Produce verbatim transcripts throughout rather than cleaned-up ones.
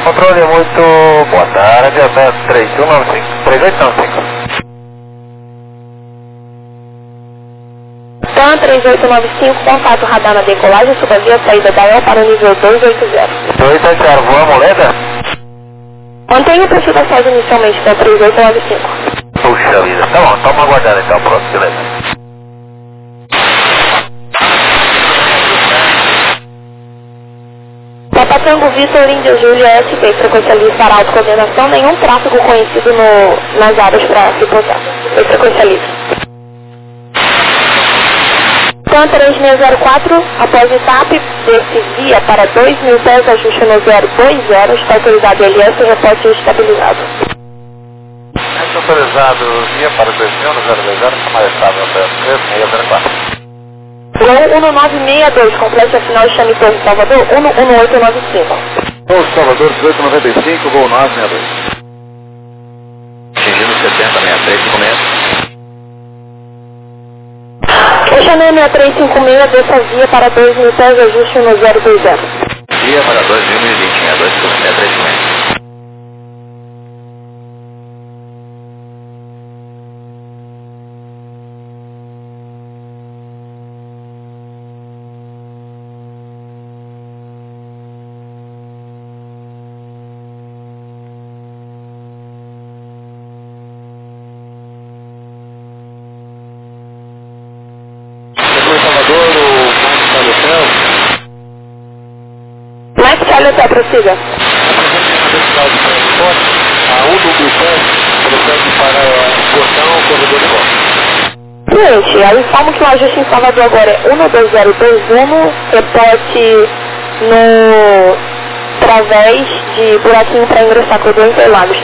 Controle muito boa tarde, até três um nove cinco, três oito nove cinco. TAM três oito nove cinco, contato radar na decolagem, suba via saída da E L para o nível dois oito zero. dois oito zero, voa moleda? Mantenha o perfil da sede inicialmente, TAM três oito nove cinco. Puxa vida, tá bom, toma aguardando então, pronto, beleza. Papa Tango Vitor Índia Júlia S P, frequência livre para autocoordenação, nenhum tráfego conhecido no, nas áreas para reportar. Foi frequência livre. TAM três seis zero quatro, após o TAP, desce via para dois mil pés, ajuste no zero dois zero, está autorizado L S, reporte estabilizado. Está autorizado via para dois mil, zero dois zero, mais estável, três seis zero quatro. Gol um nove seis dois, complete a final de Chame Torre Salvador, um um oito nove cinco. Gol Salvador dezoito noventa e cinco, gol nove sessenta e dois. Atingindo setenta, sessenta e três, começa. O Chame seis três cinco seis, desça via para dois mil pés, ajuste no zero dois zero. Via para dois mil e vinte, sessenta e dois, sessenta e três, começa. Mike Charlie até prossiga. A U W P procede para o portão corredor de volta. Gente, eu informo que o ajuste em Salvador agora é um dois zero dois um, reporte no através de buraquinho para ingressar com o Interlagos.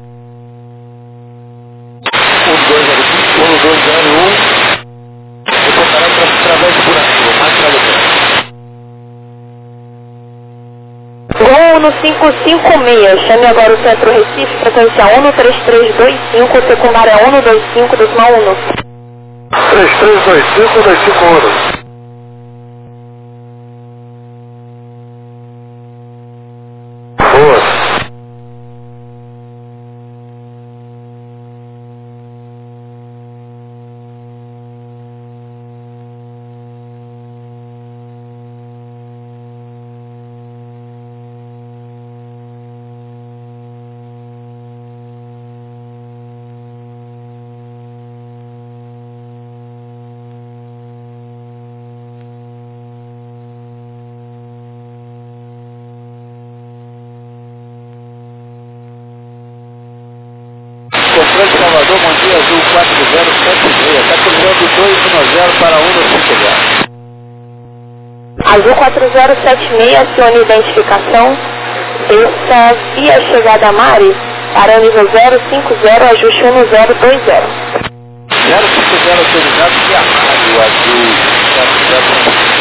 um dois zero um, reportará através do buraquinho, mais para o Gol no cinco cinco seis, chame agora o Centro Recife, frequência um três três dois cinco, secundária um dois cinco, decimal um. três três dois cinco, dois cinco um. Boa. Controle Salvador, bom dia, Azul quatro zero sete seis, está cruzando dois um zero para um cinco zero. Azul quatro zero sete seis, acione identificação, desça via chegada a Mari, para o nível zero cinco zero, ajuste um zero dois zero. zero cinco zero autorizado via Mari, o Azul quatro zero.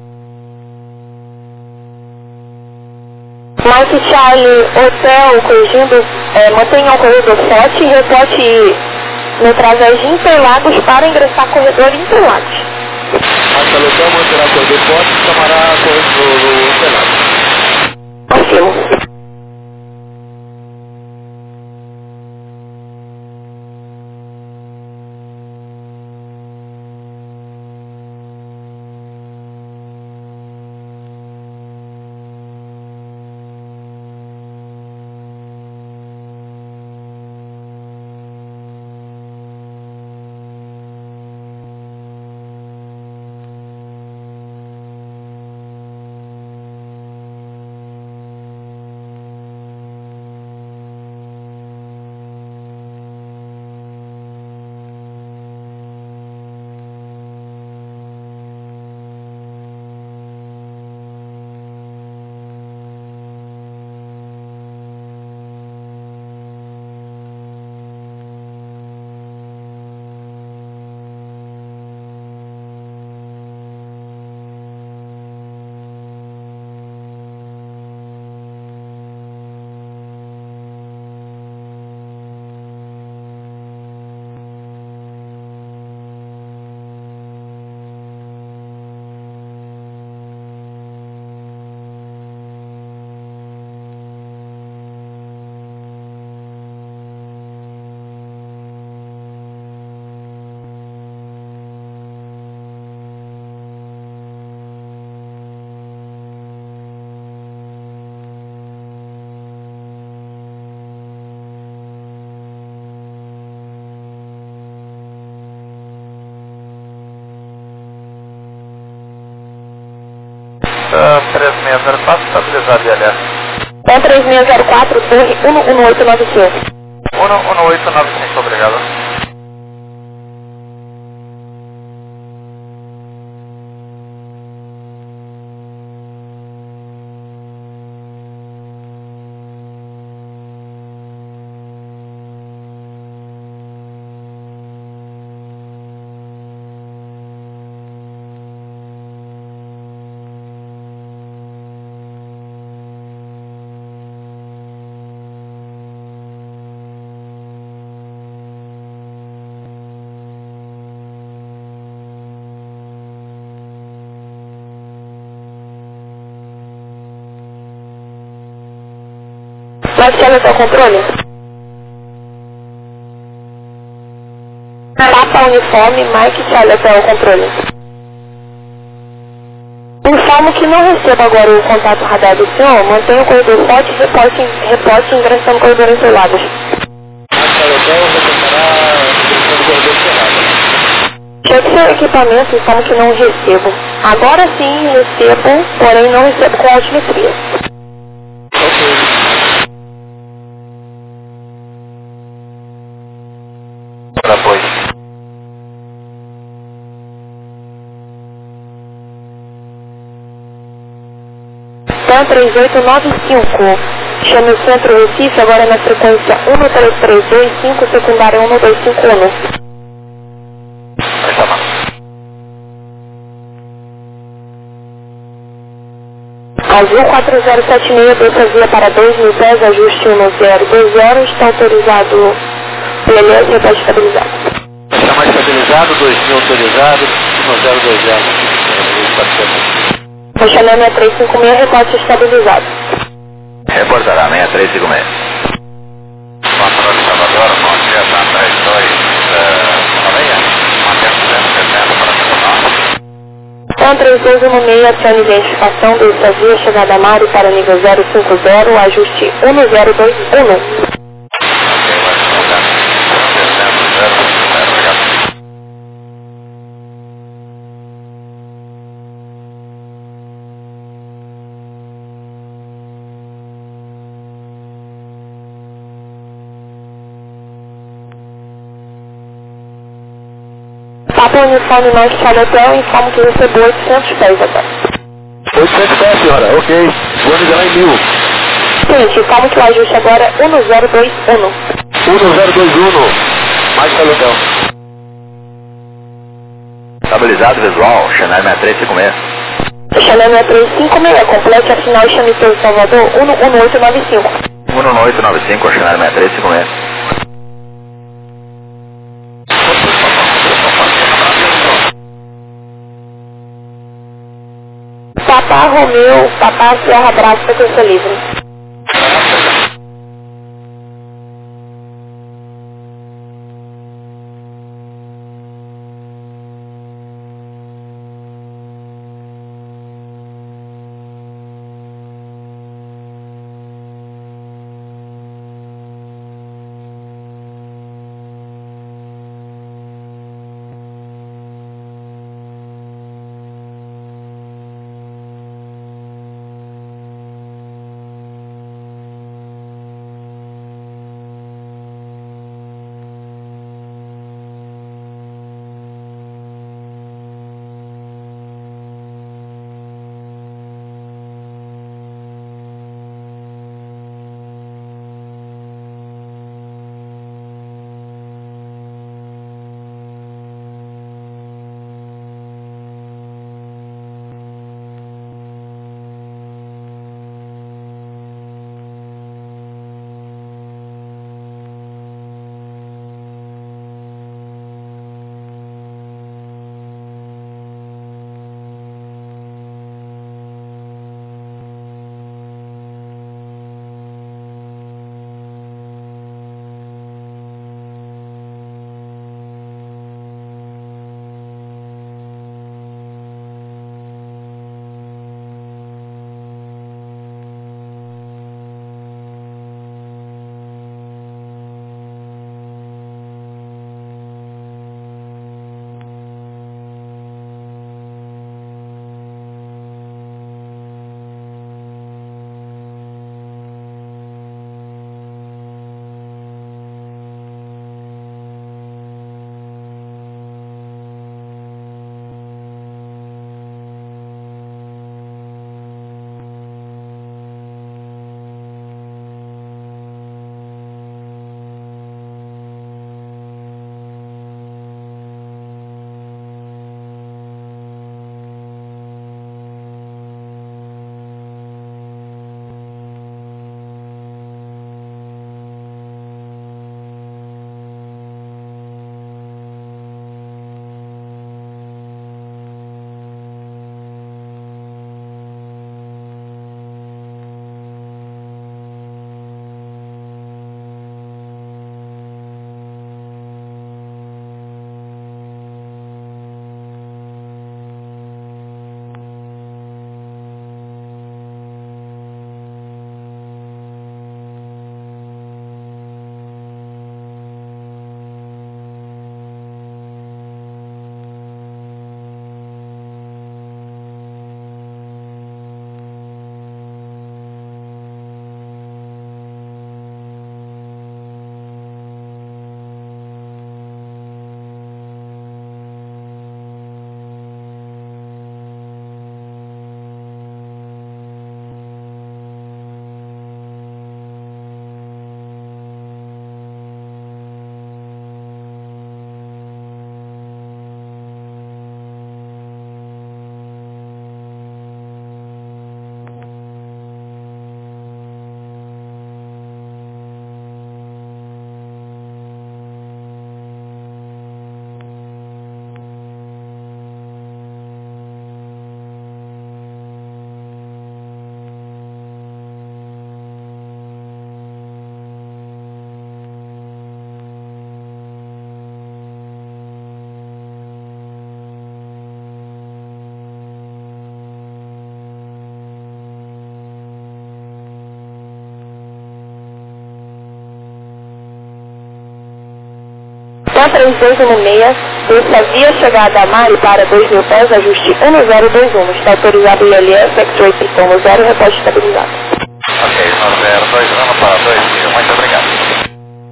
Mike Charlie, hotel, corrigindo, é, mantenha o corredor sete e reporte no através de Interlagos para ingressar corredor Interlagos. Marca local, manterá corredor forte e chamará corredor no Interlagos. Confirmo. seis zero quatro, estabilizado I L S. um três seis zero quatro, torre um um oito nove cinco. um um oito nove cinco, obrigado. Pode ser o seu controle? Papa uniforme, Mike Charlie até o controle. Informo que não recebo agora o contato radar do senhor, mantenha o corredor forte e reporte, reporte ingressando no corredor encerrados. Cheque seu equipamento, informo que não recebo. Agora sim recebo, porém não recebo com altimetria. Apoio. Então três oito nove cinco. Chame o centro Recife agora na frequência um três três dois cinco, secundária um dois cinco um. Azul quatro zero sete seis, desça via para dois mil pés, ajuste um zero dois zero, está autorizado P L S, repete estabilizado. Está mais estabilizado, dois mil autorizado, um zero dois zero. Vou chamar seis três cinco seis, repete estabilizado. Reportará seis três cinco seis. Patrão de Salvador, bom dia, tá três dois um três dois um seis, acione identificação, desça via chegada a Mário para nível zero cinco zero, ajuste um zero dois um. Papa uniforme mais Charlie Hotel, informo que recebeu oitocentos pés até. oitocentos pés, senhora, ok. Vou ligar em mil. Seguinte, informo que o ajuste agora é um zero dois um. um zero dois um. Mais Charlie Hotel. Estabilizado visual, Chanel seis três cinco seis. Chanel seis três cinco seis, complete a final e chame seu Salvador um um oito nove cinco. um um oito nove cinco, Chanel seis três cinco seis. Papá Romeu, Papá Serra Brava, frequência livre. Pan três dois um seis, desça via chegada a Mari para dois mil pés, ajuste um zero dois um. Está autorizado I L S, X-Ray Piston no zero, reposte estabilizado. Ok, um zero dois um para dois mil, muito obrigado.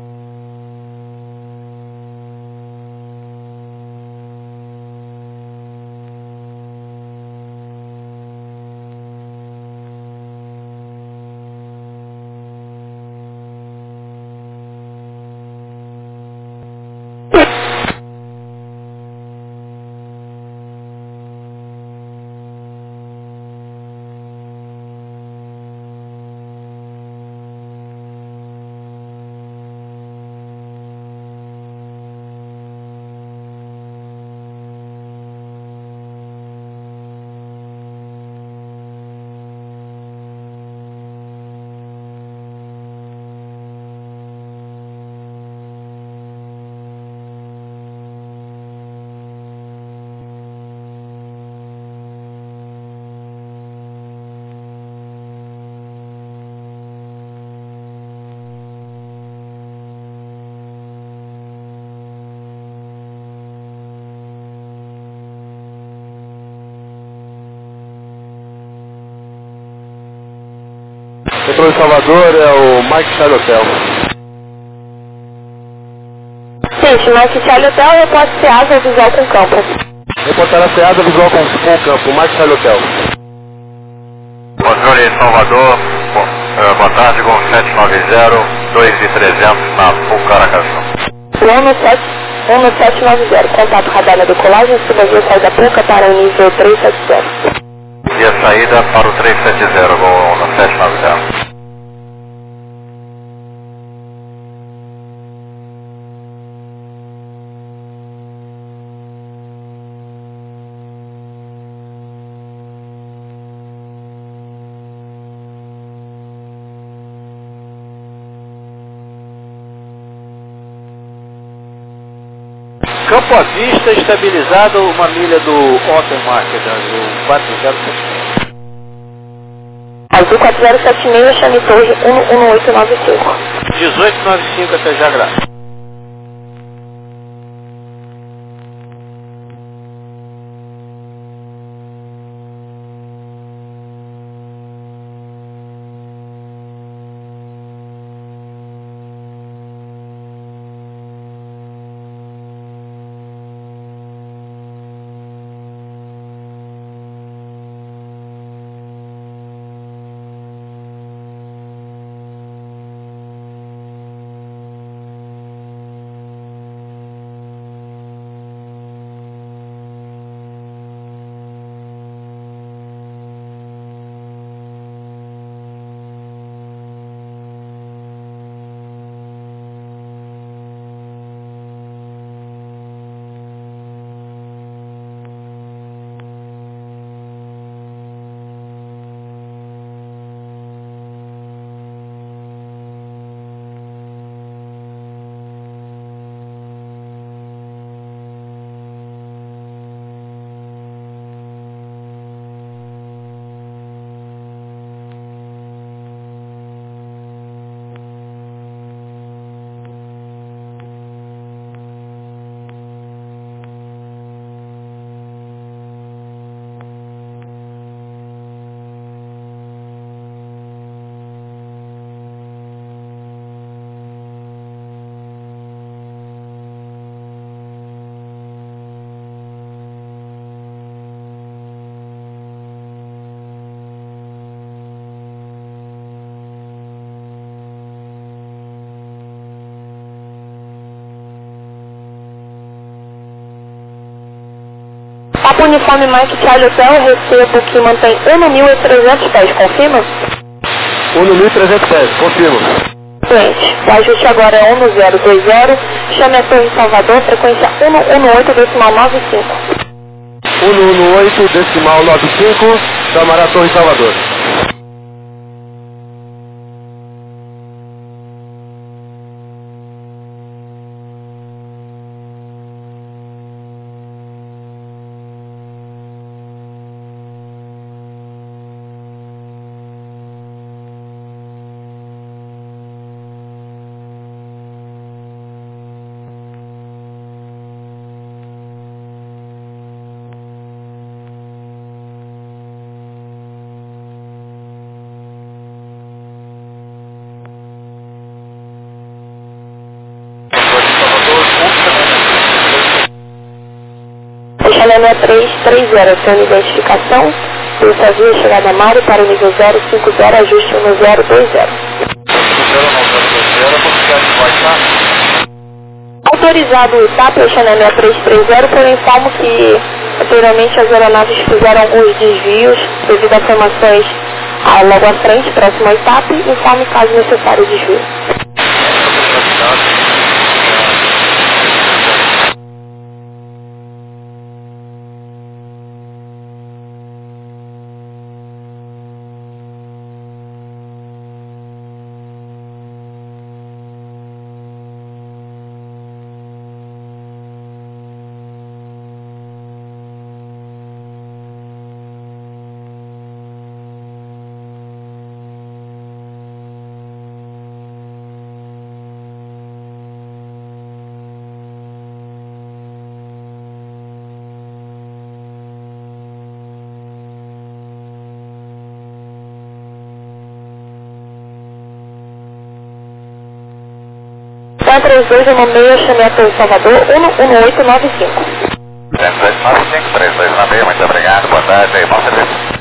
Controle Salvador é o Mike Charlie Hotel. Sim, Mike Charlie Hotel, reporte SEASA visual com campo. Reportar a SEASA visual com, com o campo, Mike Charlie Hotel. Controle Salvador, bom, uh, boa tarde, com sete nove zero, dois mil e trezentos na Pucaracaju. um sete nove zero, contato radar na decolagem, suba via saída Puca para o nível três sete zero. E a saída para o três sete zero, vou no sete nove zero. Campo à vista, estabilizado, uma milha do Open Market, o quatro zero sete seis. Azul quatro zero sete seis, chame Torre um um oito nove cinco. dezoito noventa e cinco até já, graças. Papo Uniforme Mike Charlie Hotel, recebo que mantém um mil e trezentos pés, confirma? um mil e trezentos pés, confirmo. Cliente, o ajuste agora é um zero dois zero, chame a Torre Salvador, frequência um um oito decimal nove cinco. um um oito decimal nove cinco, chamará a Torre Salvador. seis três três zero, sua identificação, pista via chegada Mário para o nível zero cinco zero, ajuste no zero dois zero. Autorizado o TAP Channel seis três três zero, porém informo que anteriormente as aeronaves fizeram alguns desvios devido a formações ah, logo à frente, próximo ao TAP, informe caso necessário desvio. quatro três dois um seis, chamei a Torre Salvador, um um oito nove cinco. três dois nove cinco, três dois nove seis, muito obrigado, boa tarde, bom serviço.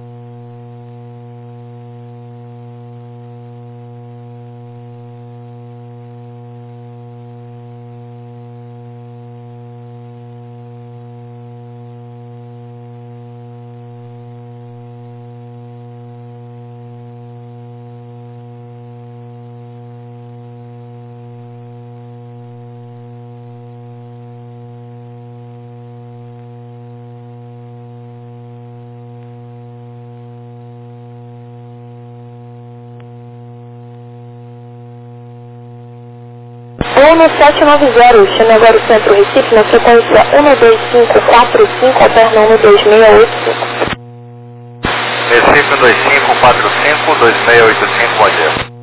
um sete nove zero, chame agora o Centro Recife na frequência um dois cinco quatro cinco, alterna um dois seis oito cinco. Recife um dois cinco quatro cinco, dois seis oito cinco, bom dia.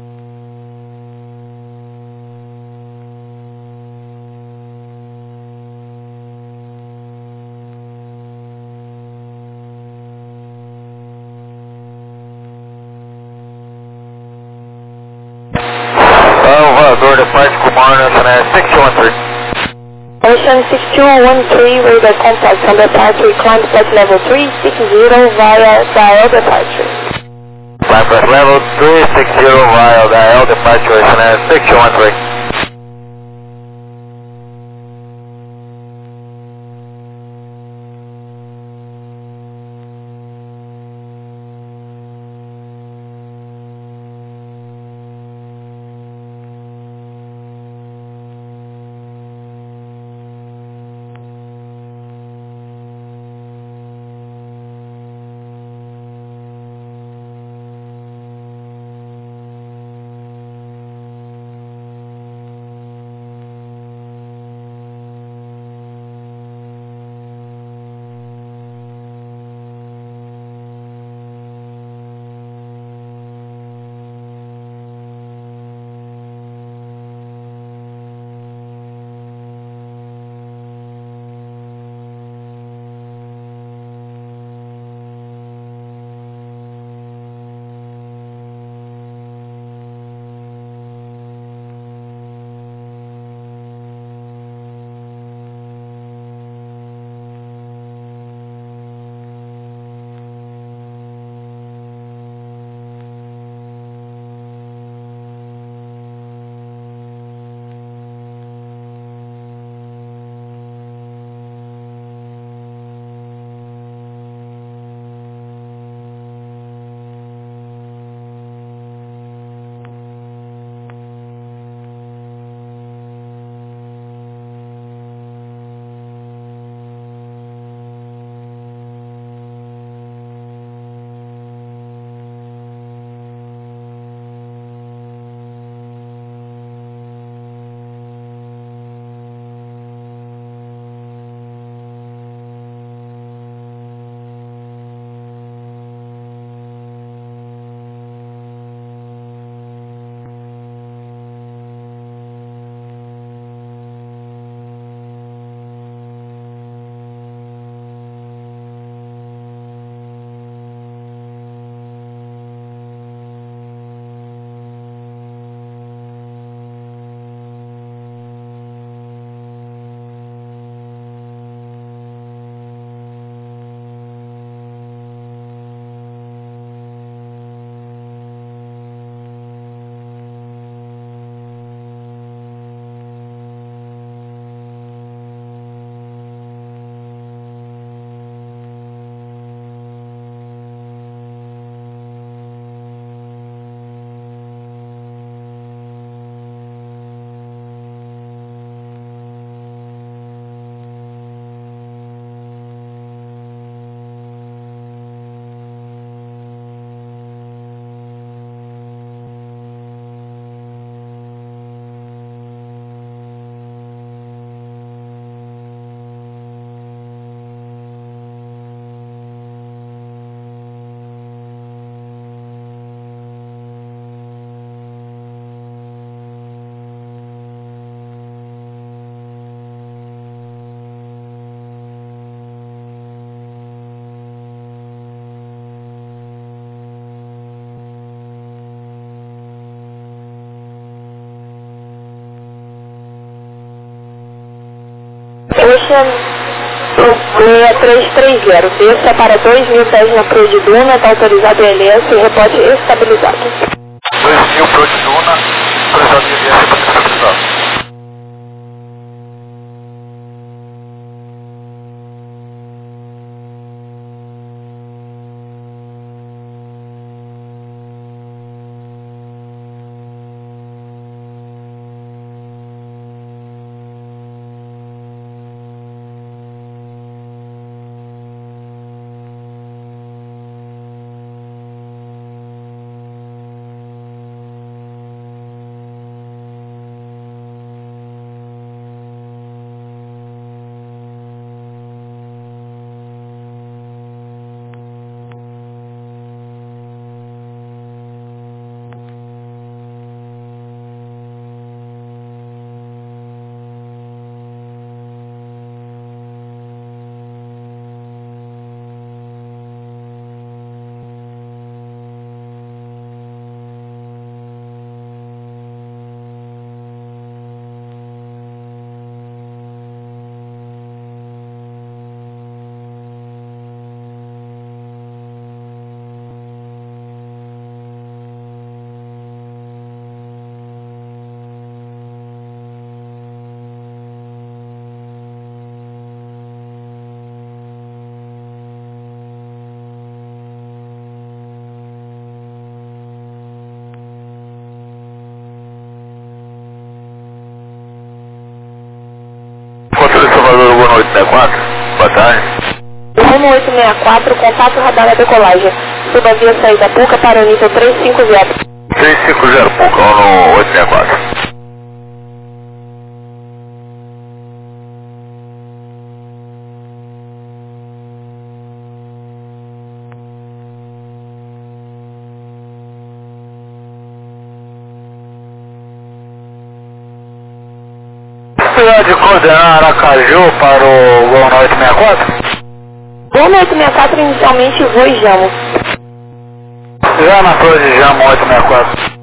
Salvador, departure Kumar, six two one three. Ocean six two one three, radar contact on departure, climb flight level three six zero via dial departure. Climb flight level three six zero via dial departure, six two one three. seis três três zero, desça para dois mil pés na Pro de Duna, está autorizado o I L S e reporte estabilizado. dois mil Pro de Duna, autorizado o I L S e reporte estabilizado. Controle Salvador, Uno oito seis quatro, boa tarde. Uno oito seis quatro, contato radar da decolagem. Suba via saída Puca para o nível trezentos e cinquenta. trezentos e cinquenta, Puca, Uno oito seis quatro. De coordenar Aracaju para o Gol nove oito seis quatro? Gol nove oito seis quatro inicialmente voo e Jamo. Já na torre de Jamo oito seis quatro.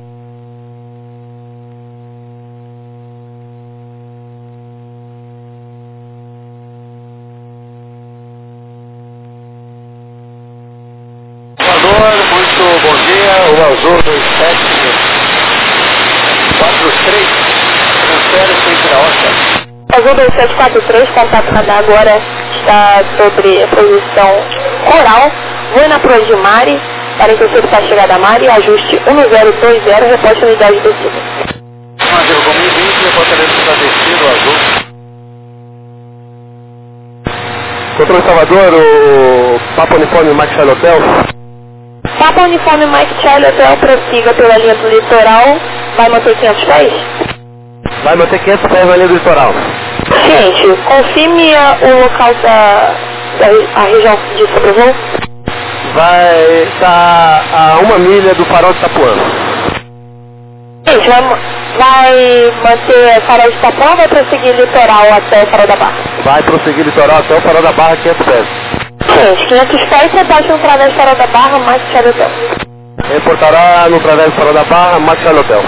Salvador, muito bom dia, o Azul dois sete quatro três, transfere sempre a Oscar. Azul dois sete quatro três, contato radar agora está sobre a posição coral. Vou na Pro de Mari, para interceptar a chegada a Mari, ajuste um zero dois zero, reporte unidade descida. Ângelo, como vinte, reportamento está descido, Azul. Controle Salvador, o Papa Uniforme Mike Charlie Hotel. Papa Uniforme Mike Charlie Hotel, prossiga pela linha do litoral, vai manter quinhentos pés? Vai manter quinhentos pés na linha do litoral. Gente, confirme a- o local da, da re- a região de sobrevoo. Vai estar a uma milha do farol de Itapuã. Gente, vai, ma- vai manter farol de Itapuã ou vai prosseguir litoral até o farol da Barra? Vai prosseguir litoral até o farol da Barra, quinhentos pés. Gente, quinhentos pés, reporte no través do farol da Barra, mais que Hotel. Reportará no través do farol da Barra, Mike Charlie Hotel.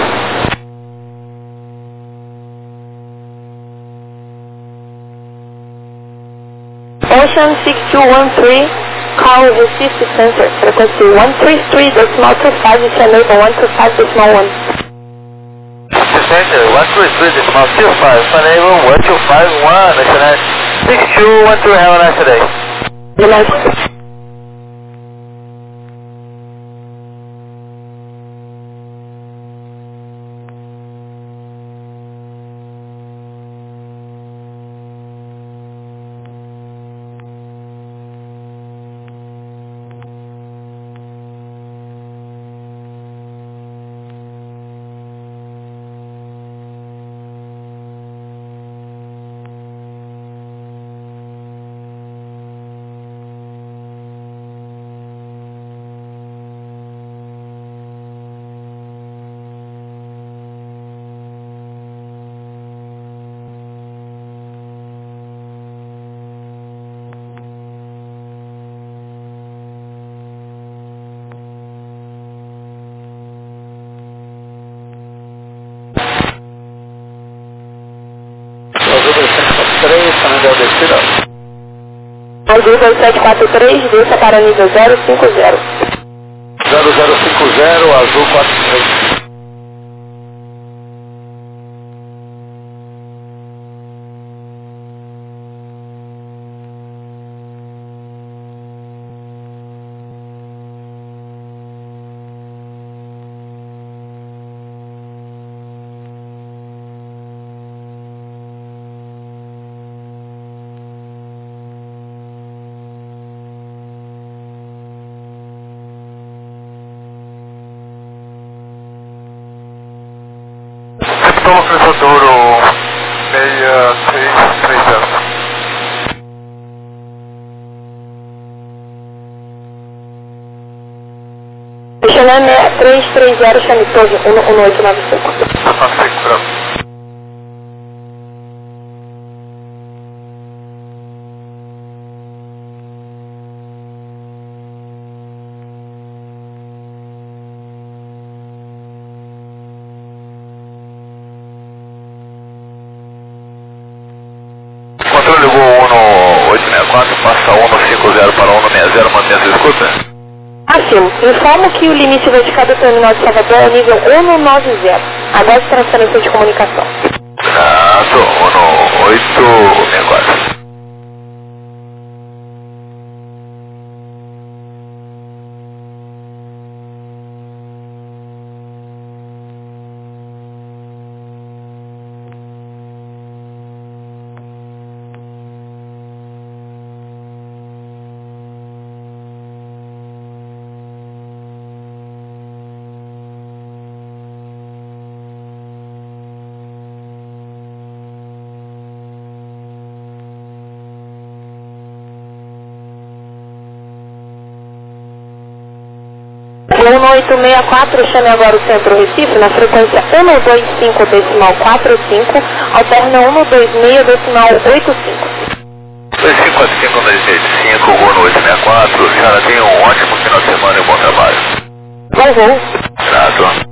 Ocean six two one three, call Recife Center, frequency one three three decimal two five, is enable one two five decimal one. Center, one three three decimal two five, enable one two five one, national six two one three, have a nice day. Nice. Hotel Destina. Azul dois sete quatro três, desça para nível zero cinco zero. zero zero cinco zero, Azul quatro três. Estamos no Douro seis três três zero. Xené três três zero, chame torre um oito nove cinco. Aceito, branco. Controle Gol um no oito seis quatro, passa um no cinco zero para um no seis zero, mantenha sua escuta. Afirmo, informo que o limite vertical do terminal de Salvador é nível um no nove zero. Aguarde transferência de comunicação. Exato, um no oito seis quatro. um oito seis quatro, chame agora o Centro Recife na frequência um dois cinco decimal quatro cinco, alterna um dois seis decimal oito cinco. dois cinco quatro cinco, dois seis cinco, Gol no oito seis quatro, senhora tenha um ótimo final de semana e um bom trabalho. Vou, vou. Exato.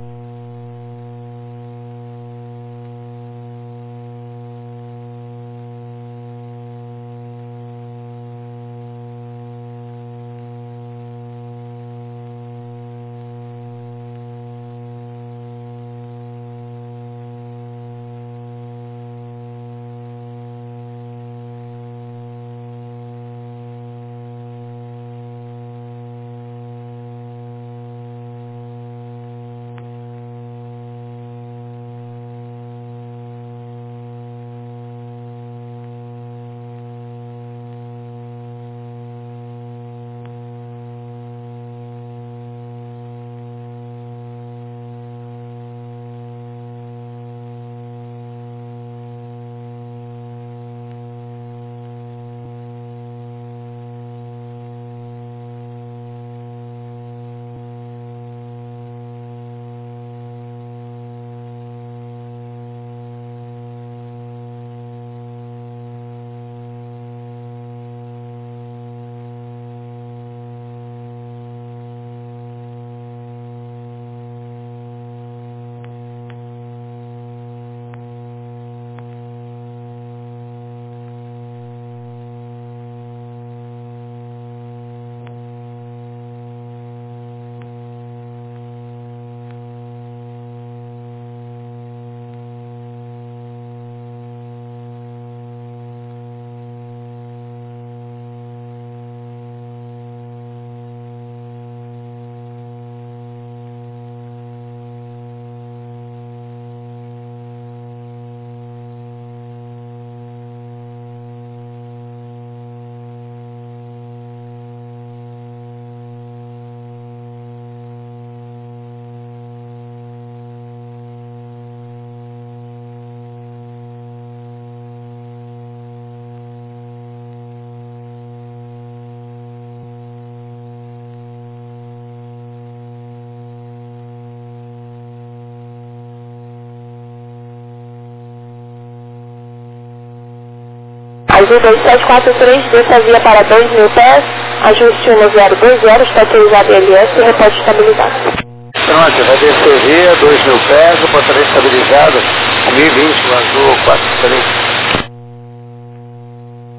Azul dois sete quatro três, desça a via para dois mil pés, ajuste um zero dois zero, está autorizado L S e reporte estabilizado. Pronto, vai descer via, dois mil pés, o portaria estabilizado, mil e vinte, o Azul quatro três.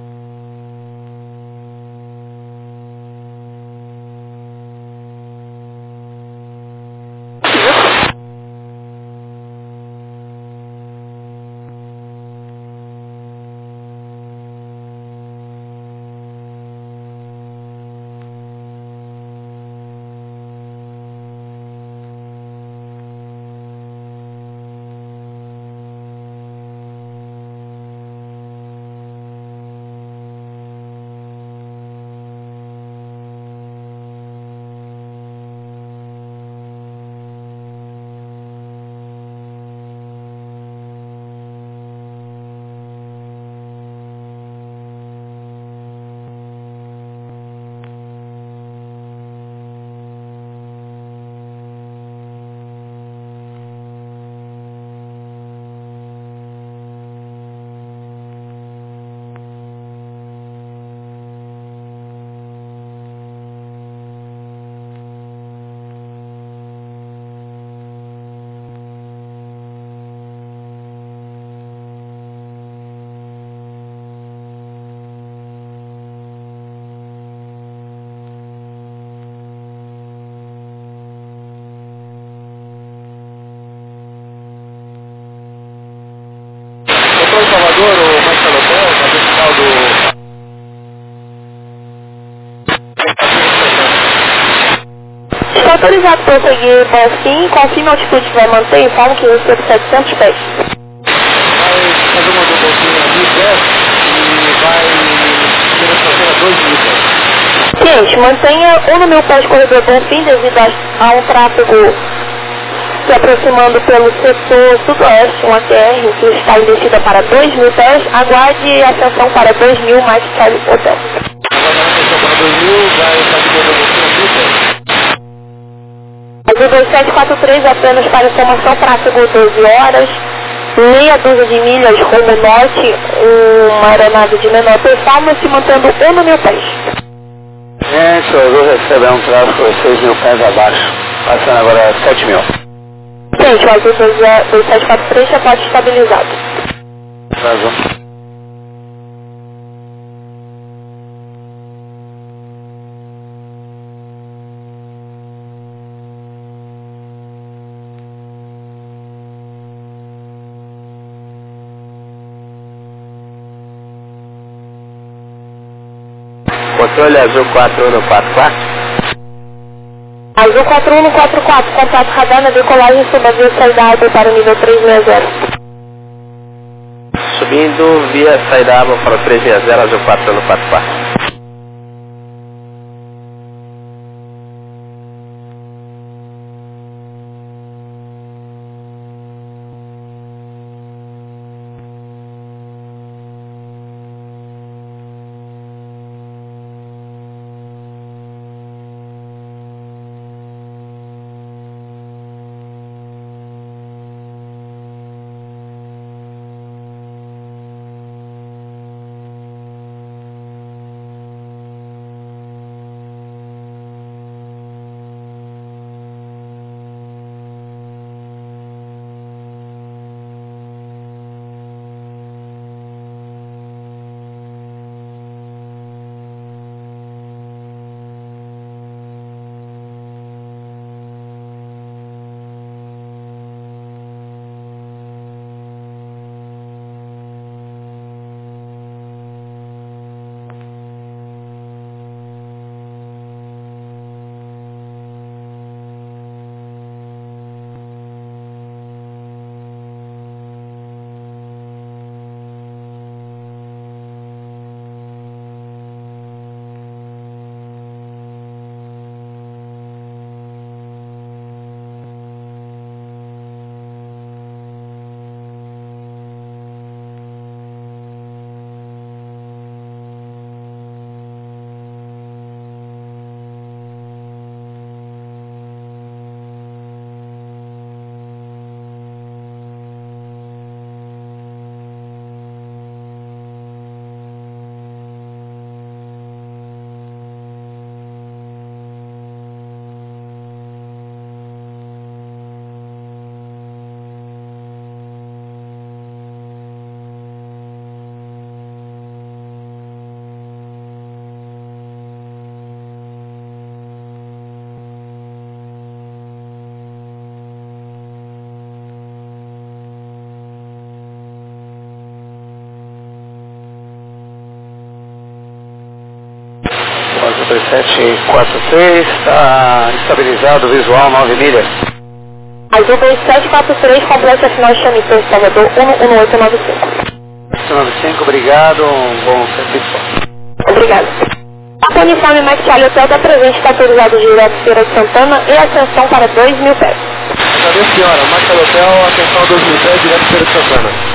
autorizado para seguir Bonfim, confirme a altitude que vai manter, informa que recebe setecentos pés. Vai fazer uma dobradinha a mil pés e vai querer fazer a dois mil pés. Cliente, mantenha um no mil pés corredor Bonfim devido a, a um tráfego se aproximando pelo setor sudoeste, um A T R que está em descida para dois mil pés, aguarde a ascensão para dois mil mais Charlie Hotel. Agora a ascensão para dois mil, vai fazer uma dobradinha a mil pés. Azul dois sete quatro três apenas para informação, tráfego doze horas, meia dúzia de milhas rumo norte, uma aeronave de menor performance mantendo um no mil pés. Gente, o Azul recebe um tráfego seis mil pés abaixo, passando agora sete mil. Gente, o Azul dois sete quatro três já pode estabilizado. Azul. Controle Azul quatro um quatro quatro. Azul quatro um quatro quatro, contato radar na decolagem sob a via saída água para o nível três seis zero. Subindo via saída água para o três seis zero, Azul quatro um quatro quatro. dois sete quatro três, está estabilizado, visual nove milhas. Azul dois sete quatro três, completa final Chamitou, Salvador um um oito nove cinco. oito nove cinco, obrigado, um bom serviço. Obrigado. A uniforme Mike Charlie Hotel da presente está autorizado direto Feira de Santana e ascensão para dois mil pés. Agradeço, senhora. Mike Charlie Hotel, atenção dois mil pés, direto Feira de Santana.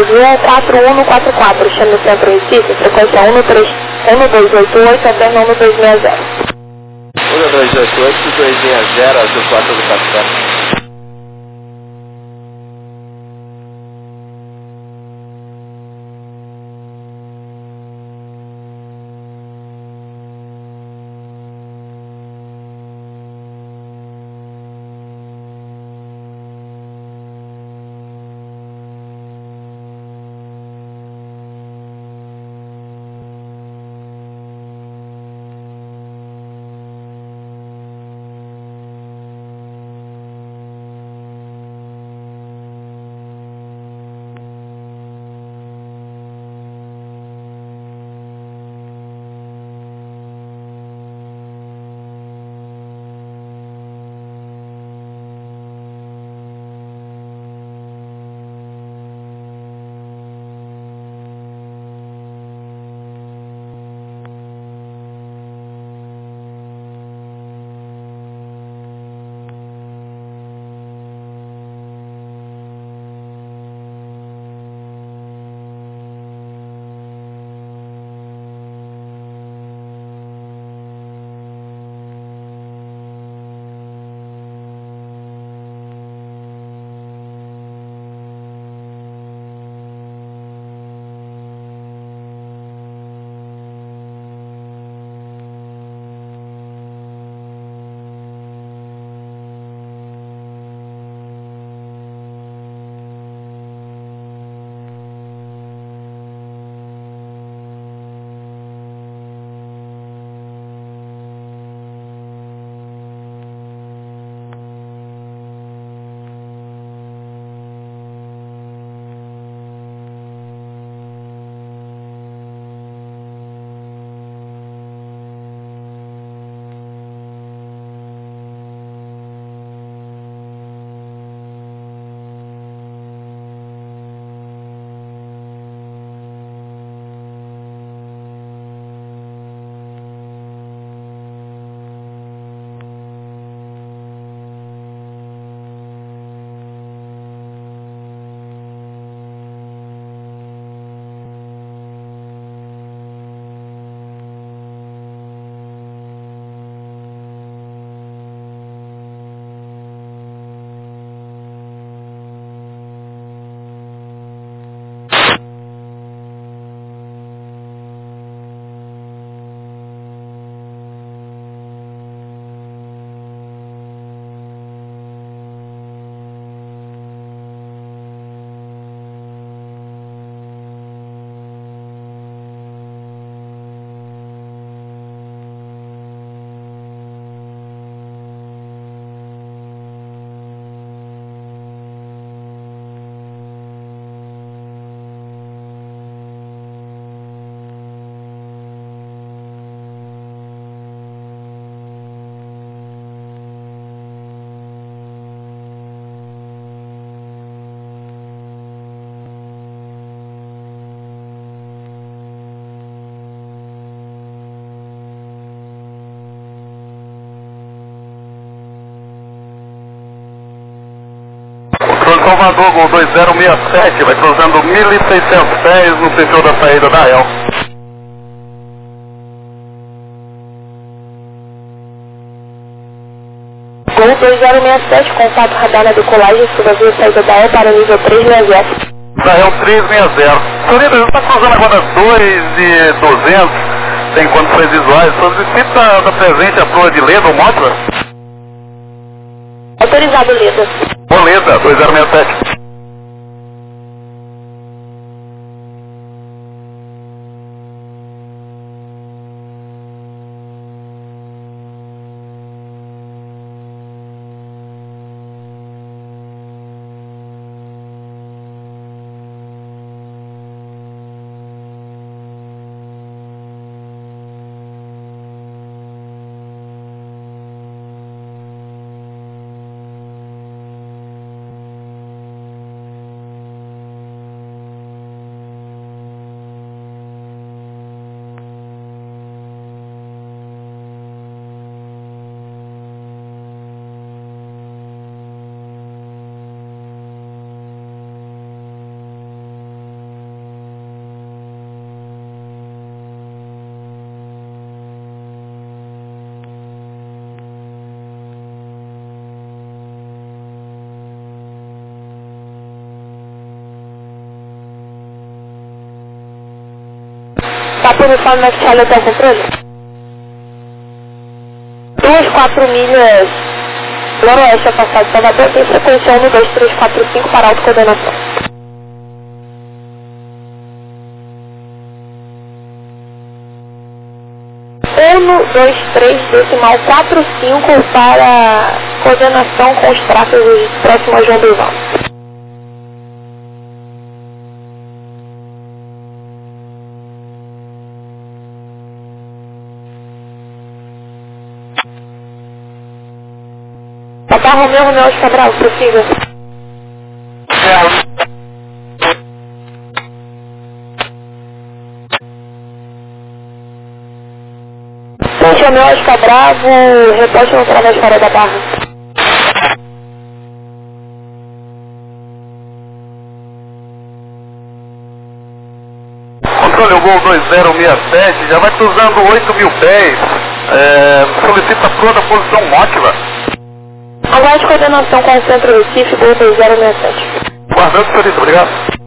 Azul quatro um quatro quatro, chame o Centro Recife, frequência um três um dois oito oito, até um dois seis zero. um dois oito oito, dois seis zero, Azul quatro um quatro quatro. Salvador, Gol dois zero seis sete, vai cruzando mil e seiscentos pés no perfil da saída da Real. Gol dois zero seis sete, contato radar na decolagem, suba via saída da E para o nível três seis zero. Da Real três seis zero. Senhorita, já está cruzando agora dois e duzentos, tem condições visuais. Solicita da presente a proa de Leda ou Motra? Autorizado, Leda. Leda, dois zero seis sete. Tá por uniforme na Charlie até o controle? Duas, quatro milhas noroeste a passar de Salvador, tem frequência um, dois, três, quatro, cinco para autocoordenação. um, dois, três, decimal quatro, cinco para coordenação com os tráfegos próximo a João Durval. Papá Romeu, Romeu de Cabral, prossiga. Gente, Romeu de Cabravo, reposte no trás da história da Barra. Controle, o Gol dois zero seis sete, já vai cruzando oito mil pés, é, solicita a proa da posição Mótiva. Aguarde coordenação com o Centro Recife, Gol dois zero seis sete. Guardando, senhorita, obrigado.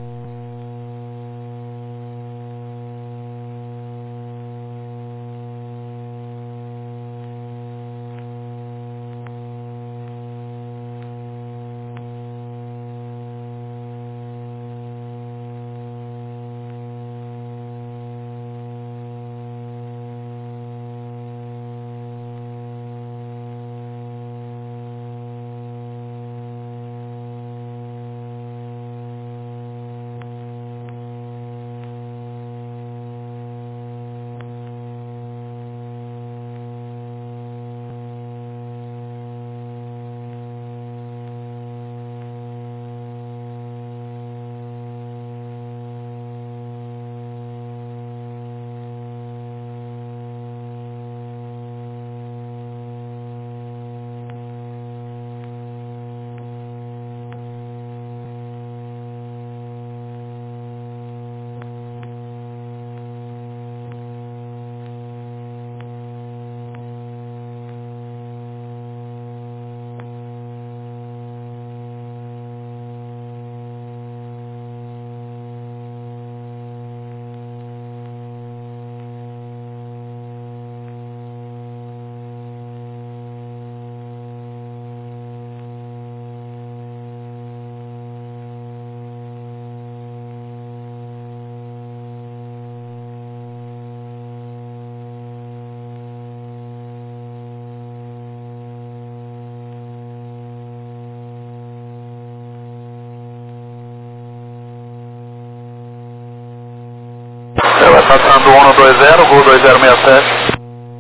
Vai passando um dois zero, Gol dois zero seis sete.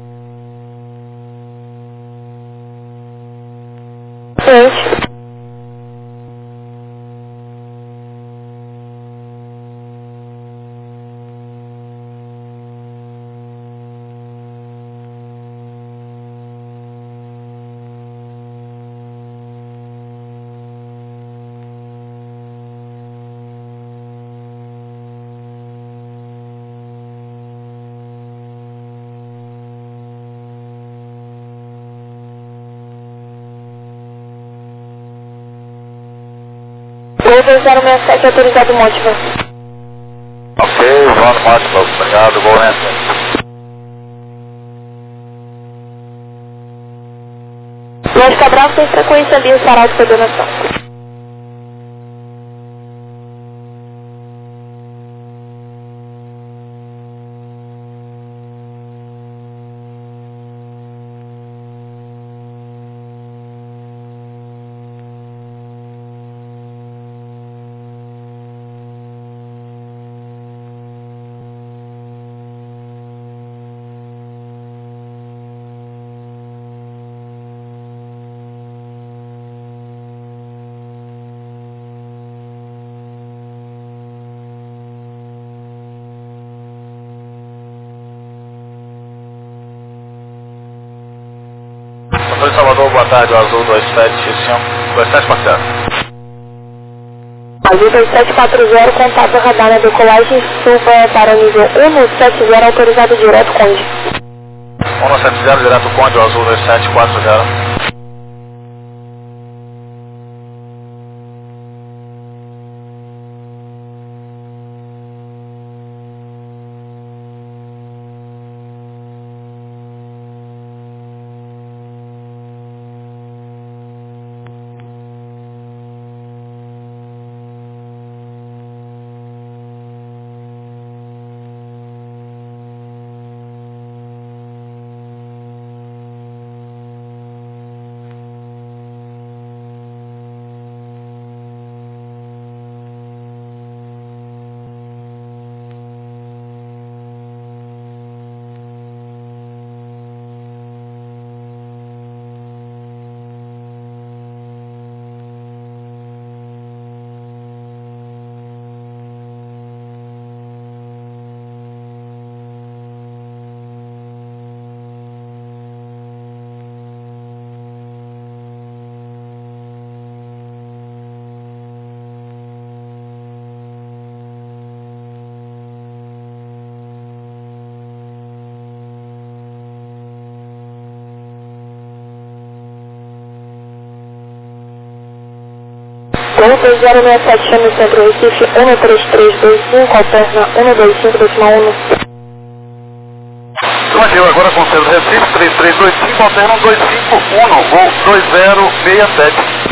Gente. Gol dois zero seis sete, autorizado Mótiva. Ok, João Mótiva, obrigado, Gol Nessa. Nós Cabral tem frequência ali para autocoordenação. Controle Salvador, boa tarde, o Azul dois sete cinco, dois sete quatro zero. Azul dois sete quatro zero, contato radar na decolagem, suba para o nível um sete zero, autorizado direto Conde. um sete zero, direto Conde, o Azul dois sete quatro zero. Voo dois zero seis sete, chame o centro Recife, um três três dois cinco, alterna um dois cinco, decimal um. Tranquilo, agora com o centro Recife, três três dois cinco, alterna um dois cinco um, voo dois zero seis sete.